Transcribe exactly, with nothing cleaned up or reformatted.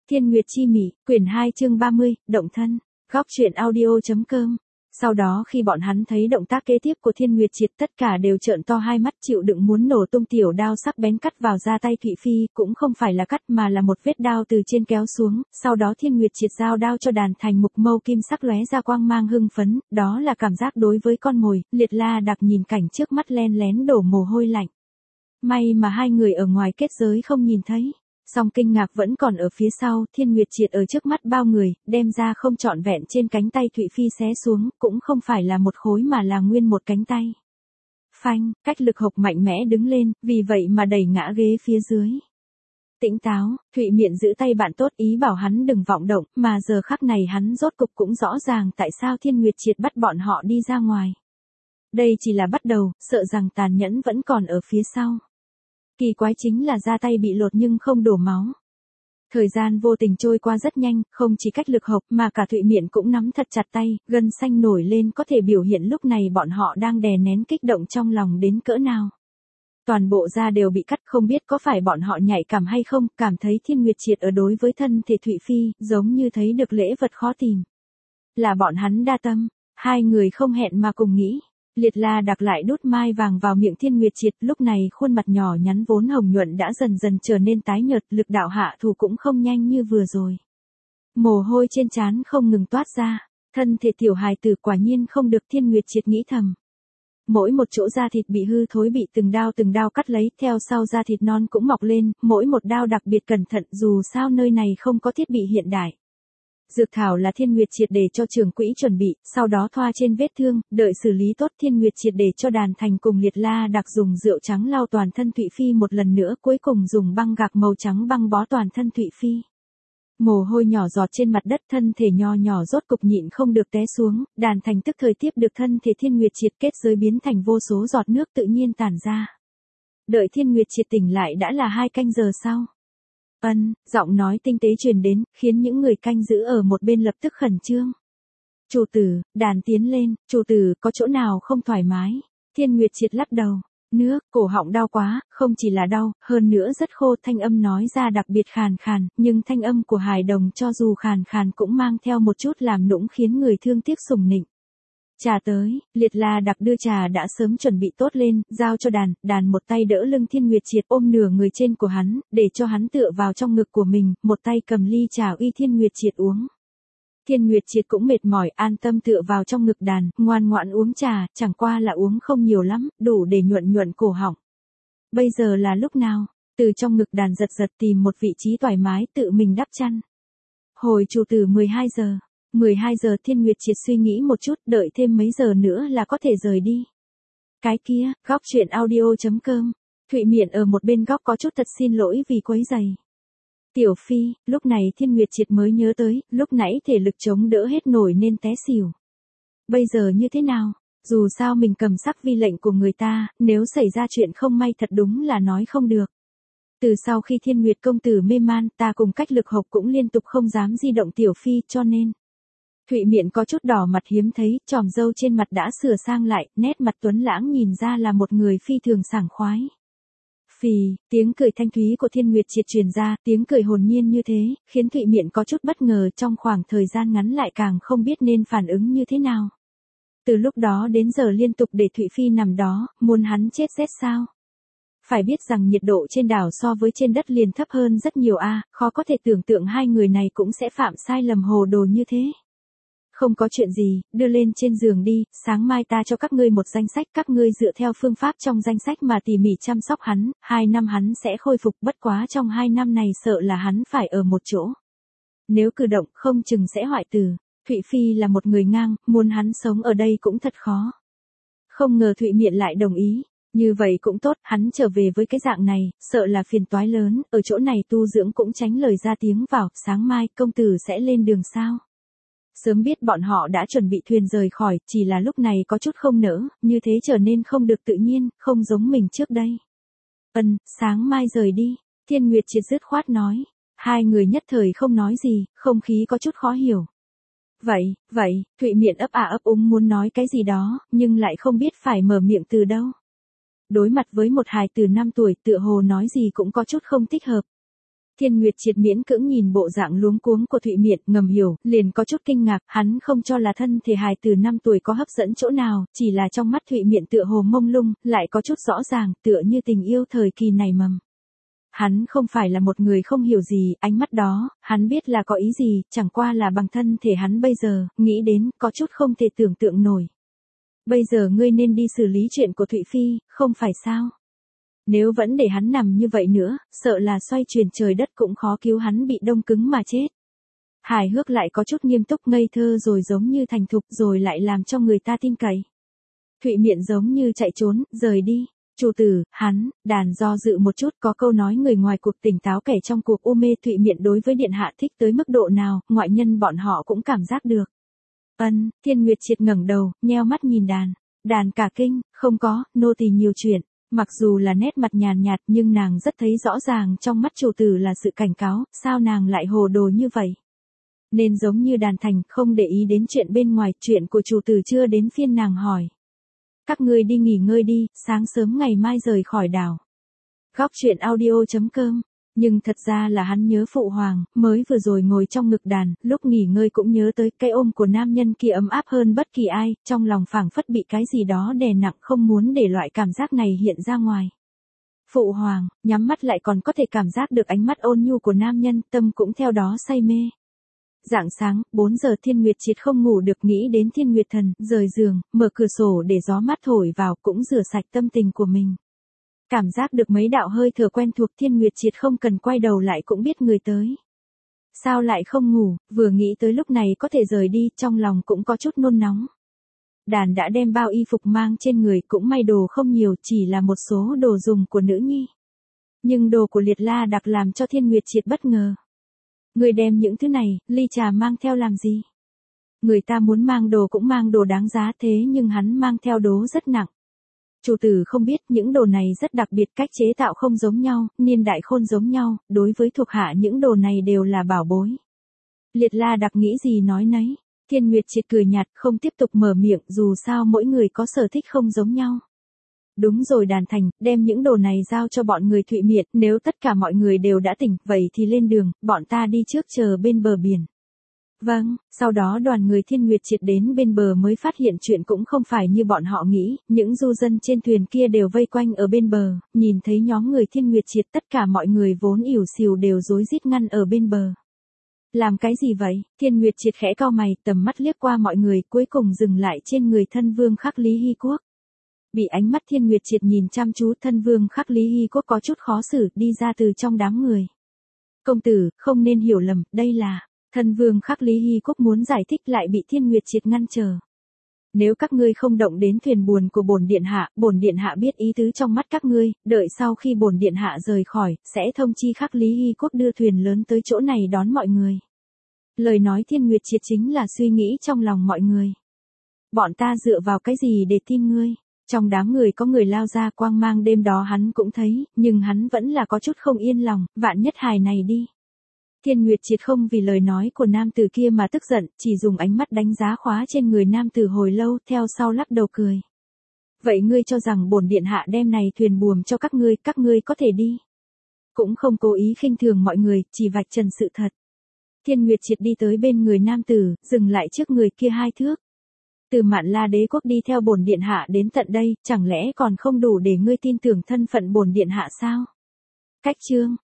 Thiên Nguyệt Chi Mỉ, quyển hai chương ba mươi, động thân, góc truyện audio.com. Sau đó khi bọn hắn thấy động tác kế tiếp của Thiên Nguyệt Triệt tất cả đều trợn to hai mắt chịu đựng muốn nổ tung tiểu đao sắc bén cắt vào da tay Thụy Phi, cũng không phải là cắt mà là một vết đao từ trên kéo xuống, sau đó Thiên Nguyệt Triệt giao đao cho đàn thành mục mâu kim sắc lóe ra quang mang hưng phấn, đó là cảm giác đối với con mồi, Liệt La Đặc nhìn cảnh trước mắt len lén đổ mồ hôi lạnh. May mà hai người ở ngoài kết giới không nhìn thấy. Song kinh ngạc vẫn còn ở phía sau, Thiên Nguyệt Triệt ở trước mắt bao người, đem ra không trọn vẹn trên cánh tay Thụy Phi xé xuống, cũng không phải là một khối mà là nguyên một cánh tay. Phanh, cách lực hộc mạnh mẽ đứng lên, vì vậy mà đẩy ngã ghế phía dưới. Tĩnh táo, Thụy Miện giữ tay bạn tốt ý bảo hắn đừng vọng động, mà giờ khắc này hắn rốt cục cũng rõ ràng tại sao Thiên Nguyệt Triệt bắt bọn họ đi ra ngoài. Đây chỉ là bắt đầu, sợ rằng tàn nhẫn vẫn còn ở phía sau. Kỳ quái chính là da tay bị lột nhưng không đổ máu. Thời gian vô tình trôi qua rất nhanh, không chỉ cách lực hộc mà cả Thụy Miện cũng nắm thật chặt tay, gân xanh nổi lên có thể biểu hiện lúc này bọn họ đang đè nén kích động trong lòng đến cỡ nào. Toàn bộ da đều bị cắt, không biết có phải bọn họ nhạy cảm hay không, cảm thấy Thiên Nguyệt Triệt ở đối với thân thể Thụy Phi, giống như thấy được lễ vật khó tìm. Là bọn hắn đa tâm, hai người không hẹn mà cùng nghĩ. Liệt La Đặc lại đút mai vàng vào miệng Thiên Nguyệt Triệt, lúc này khuôn mặt nhỏ nhắn vốn hồng nhuận đã dần dần trở nên tái nhợt, lực đạo hạ thủ cũng không nhanh như vừa rồi. Mồ hôi trên trán không ngừng toát ra, thân thể tiểu hài tử quả nhiên không được, Thiên Nguyệt Triệt nghĩ thầm. Mỗi một chỗ da thịt bị hư thối bị từng đao từng đao cắt lấy, theo sau da thịt non cũng mọc lên, mỗi một đao đặc biệt cẩn thận, dù sao nơi này không có thiết bị hiện đại. Dược thảo là Thiên Nguyệt Triệt để cho trưởng quỹ chuẩn bị, sau đó thoa trên vết thương, đợi xử lý tốt Thiên Nguyệt Triệt để cho đàn thành cùng Liệt La Đặc dùng rượu trắng lau toàn thân Thụy Phi một lần nữa, cuối cùng dùng băng gạc màu trắng băng bó toàn thân Thụy Phi. Mồ hôi nhỏ giọt trên mặt đất, thân thể nho nhỏ rốt cục nhịn không được té xuống, đàn thành tức thời tiếp được thân thể Thiên Nguyệt Triệt, kết giới biến thành vô số giọt nước tự nhiên tản ra. Đợi Thiên Nguyệt Triệt tỉnh lại đã là hai canh giờ sau. Ân, giọng nói tinh tế truyền đến, khiến những người canh giữ ở một bên lập tức khẩn trương. Chủ tử, đàn tiến lên, chủ tử, có chỗ nào không thoải mái? Thiên Nguyệt Triệt lắc đầu, nước, cổ họng đau quá, không chỉ là đau, hơn nữa rất khô, thanh âm nói ra đặc biệt khàn khàn, nhưng thanh âm của hài đồng cho dù khàn khàn cũng mang theo một chút làm nũng khiến người thương tiếc sủng nịnh. Trà tới, Liệt La Đặc đưa trà đã sớm chuẩn bị tốt lên, giao cho đàn, đàn một tay đỡ lưng Thiên Nguyệt Triệt ôm nửa người trên của hắn, để cho hắn tựa vào trong ngực của mình, một tay cầm ly trà uy Thiên Nguyệt Triệt uống. Thiên Nguyệt Triệt cũng mệt mỏi, an tâm tựa vào trong ngực đàn, ngoan ngoãn uống trà, chẳng qua là uống không nhiều lắm, đủ để nhuận nhuận cổ họng. Bây giờ là lúc nào? Từ trong ngực đàn giật giật tìm một vị trí thoải mái tự mình đắp chăn. Hồi chủ tử mười hai giờ. mười hai giờ Thiên Nguyệt Triệt suy nghĩ một chút, đợi thêm mấy giờ nữa là có thể rời đi. Cái kia, góc truyện audio.com. Thụy Miện ở một bên góc có chút thật xin lỗi vì quấy rầy. Tiểu Phi, lúc này Thiên Nguyệt Triệt mới nhớ tới, lúc nãy thể lực chống đỡ hết nổi nên té xỉu. Bây giờ như thế nào? Dù sao mình cầm sắc vi lệnh của người ta, nếu xảy ra chuyện không may thật đúng là nói không được. Từ sau khi Thiên Nguyệt công tử mê man, ta cùng cách lực hộc cũng liên tục không dám di động Tiểu Phi, cho nên. Thụy Miện có chút đỏ mặt hiếm thấy, tròm râu trên mặt đã sửa sang lại, nét mặt tuấn lãng nhìn ra là một người phi thường sảng khoái. Phì, tiếng cười thanh thúy của Thiên Nguyệt Triệt truyền ra, tiếng cười hồn nhiên như thế, khiến Thụy Miện có chút bất ngờ, trong khoảng thời gian ngắn lại càng không biết nên phản ứng như thế nào. Từ lúc đó đến giờ liên tục để Thụy Phi nằm đó, muốn hắn chết rét sao? Phải biết rằng nhiệt độ trên đảo so với trên đất liền thấp hơn rất nhiều a, khó có thể tưởng tượng hai người này cũng sẽ phạm sai lầm hồ đồ như thế. Không có chuyện gì, đưa lên trên giường đi, sáng mai ta cho các ngươi một danh sách, các ngươi dựa theo phương pháp trong danh sách mà tỉ mỉ chăm sóc hắn, hai năm hắn sẽ khôi phục, bất quá trong hai năm này sợ là hắn phải ở một chỗ. Nếu cử động không chừng sẽ hoại tử. Thụy Phi là một người ngang, muốn hắn sống ở đây cũng thật khó. Không ngờ Thụy Miện lại đồng ý, như vậy cũng tốt, hắn trở về với cái dạng này, sợ là phiền toái lớn, ở chỗ này tu dưỡng cũng tránh lời ra tiếng vào, sáng mai công tử sẽ lên đường sao. Sớm biết bọn họ đã chuẩn bị thuyền rời khỏi, chỉ là lúc này có chút không nỡ, như thế trở nên không được tự nhiên, không giống mình trước đây. Ân, sáng mai rời đi, Thiên Nguyệt Triệt dứt khoát nói. Hai người nhất thời không nói gì, không khí có chút khó hiểu. Vậy, vậy, Thụy Miện ấp à ấp úng muốn nói cái gì đó, nhưng lại không biết phải mở miệng từ đâu. Đối mặt với một hài từ năm tuổi tựa hồ nói gì cũng có chút không thích hợp. Thiên Nguyệt Triệt miễn cưỡng nhìn bộ dạng luống cuống của Thụy Miện, ngầm hiểu, liền có chút kinh ngạc, hắn không cho là thân thể hài từ năm tuổi có hấp dẫn chỗ nào, chỉ là trong mắt Thụy Miện tựa hồ mông lung, lại có chút rõ ràng, tựa như tình yêu thời kỳ này mầm. Hắn không phải là một người không hiểu gì, ánh mắt đó, hắn biết là có ý gì, chẳng qua là bằng thân thể hắn bây giờ, nghĩ đến, có chút không thể tưởng tượng nổi. Bây giờ ngươi nên đi xử lý chuyện của Thụy Phi, không phải sao? Nếu vẫn để hắn nằm như vậy nữa, sợ là xoay chuyển trời đất cũng khó cứu hắn bị đông cứng mà chết. Hài hước lại có chút nghiêm túc ngây thơ rồi giống như thành thục rồi lại làm cho người ta tin cậy. Thụy Miện giống như chạy trốn, rời đi. Chủ tử, hắn, đàn do dự một chút có câu nói người ngoài cuộc tỉnh táo kẻ trong cuộc u mê. Thụy Miện đối với điện hạ thích tới mức độ nào, ngoại nhân bọn họ cũng cảm giác được. Ân, Thiên Nguyệt Triệt ngẩng đầu, nheo mắt nhìn đàn. Đàn cả kinh, không có, nô tỳ nhiều chuyện. Mặc dù là nét mặt nhàn nhạt nhưng nàng rất thấy rõ ràng trong mắt chủ tử là sự cảnh cáo, sao nàng lại hồ đồ như vậy. Nên giống như đàn thành, không để ý đến chuyện bên ngoài, chuyện của chủ tử chưa đến phiên nàng hỏi. Các ngươi đi nghỉ ngơi đi, sáng sớm ngày mai rời khỏi đảo. Góc truyện audio chấm com. Nhưng thật ra là hắn nhớ phụ hoàng, mới vừa rồi ngồi trong ngực đàn, lúc nghỉ ngơi cũng nhớ tới cái ôm của nam nhân kia ấm áp hơn bất kỳ ai, trong lòng phảng phất bị cái gì đó đè nặng không muốn để loại cảm giác này hiện ra ngoài. Phụ hoàng, nhắm mắt lại còn có thể cảm giác được ánh mắt ôn nhu của nam nhân, tâm cũng theo đó say mê. Rạng sáng, bốn giờ Thiên Nguyệt Triệt không ngủ được nghĩ đến Thiên Nguyệt Thần, rời giường, mở cửa sổ để gió mát thổi vào cũng rửa sạch tâm tình của mình. Cảm giác được mấy đạo hơi thở quen thuộc Thiên Nguyệt Triệt không cần quay đầu lại cũng biết người tới. Sao lại không ngủ, vừa nghĩ tới lúc này có thể rời đi, trong lòng cũng có chút nôn nóng. Đàn đã đem bao y phục mang trên người cũng may đồ không nhiều, chỉ là một số đồ dùng của nữ nhi. Nhưng đồ của Liệt La Đặc làm cho Thiên Nguyệt Triệt bất ngờ. Người đem những thứ này, ly trà mang theo làm gì? Người ta muốn mang đồ cũng mang đồ đáng giá thế nhưng hắn mang theo đồ rất nặng. Chủ tử không biết những đồ này rất đặc biệt, cách chế tạo không giống nhau, niên đại khôn giống nhau, đối với thuộc hạ những đồ này đều là bảo bối. Liệt La Đặc nghĩ gì nói nấy, Thiên Nguyệt Triệt cười nhạt không tiếp tục mở miệng dù sao mỗi người có sở thích không giống nhau. Đúng rồi đàn thành, đem những đồ này giao cho bọn người Thụy Miện, nếu tất cả mọi người đều đã tỉnh, vậy thì lên đường, bọn ta đi trước chờ bên bờ biển. Vâng, sau đó đoàn người Thiên Nguyệt Triệt đến bên bờ mới phát hiện chuyện cũng không phải như bọn họ nghĩ, những du dân trên thuyền kia đều vây quanh ở bên bờ, nhìn thấy nhóm người Thiên Nguyệt Triệt tất cả mọi người vốn ỉu xìu đều rối rít ngăn ở bên bờ. Làm cái gì vậy? Thiên Nguyệt Triệt khẽ cau mày, tầm mắt liếc qua mọi người, cuối cùng dừng lại trên người thân vương Khắc Lý Hy Quốc. Bị ánh mắt Thiên Nguyệt Triệt nhìn chăm chú, thân vương Khắc Lý Hy Quốc có chút khó xử, đi ra từ trong đám người. Công tử, không nên hiểu lầm, đây là... Thân vương Khắc Lý Hy Quốc muốn giải thích lại bị Thiên Nguyệt Triệt ngăn trở. Nếu các ngươi không động đến thuyền buồn của bổn điện hạ, bổn điện hạ biết ý tứ trong mắt các ngươi, đợi sau khi bổn điện hạ rời khỏi, sẽ thông chi Khắc Lý Hy Quốc đưa thuyền lớn tới chỗ này đón mọi người. Lời nói Thiên Nguyệt Triệt chính là suy nghĩ trong lòng mọi người. Bọn ta dựa vào cái gì để tin ngươi? Trong đám người có người lao ra quang mang đêm đó hắn cũng thấy, nhưng hắn vẫn là có chút không yên lòng, vạn nhất hài này đi. Thiên Nguyệt Triệt không vì lời nói của nam tử kia mà tức giận, chỉ dùng ánh mắt đánh giá khóa trên người nam tử hồi lâu, theo sau lắc đầu cười. Vậy ngươi cho rằng bổn điện hạ đem này thuyền buồm cho các ngươi, các ngươi có thể đi. Cũng không cố ý khinh thường mọi người, chỉ vạch trần sự thật. Thiên Nguyệt Triệt đi tới bên người nam tử, dừng lại trước người kia hai thước. Từ Mạn La Đế quốc đi theo bổn điện hạ đến tận đây, chẳng lẽ còn không đủ để ngươi tin tưởng thân phận bổn điện hạ sao? Cách chương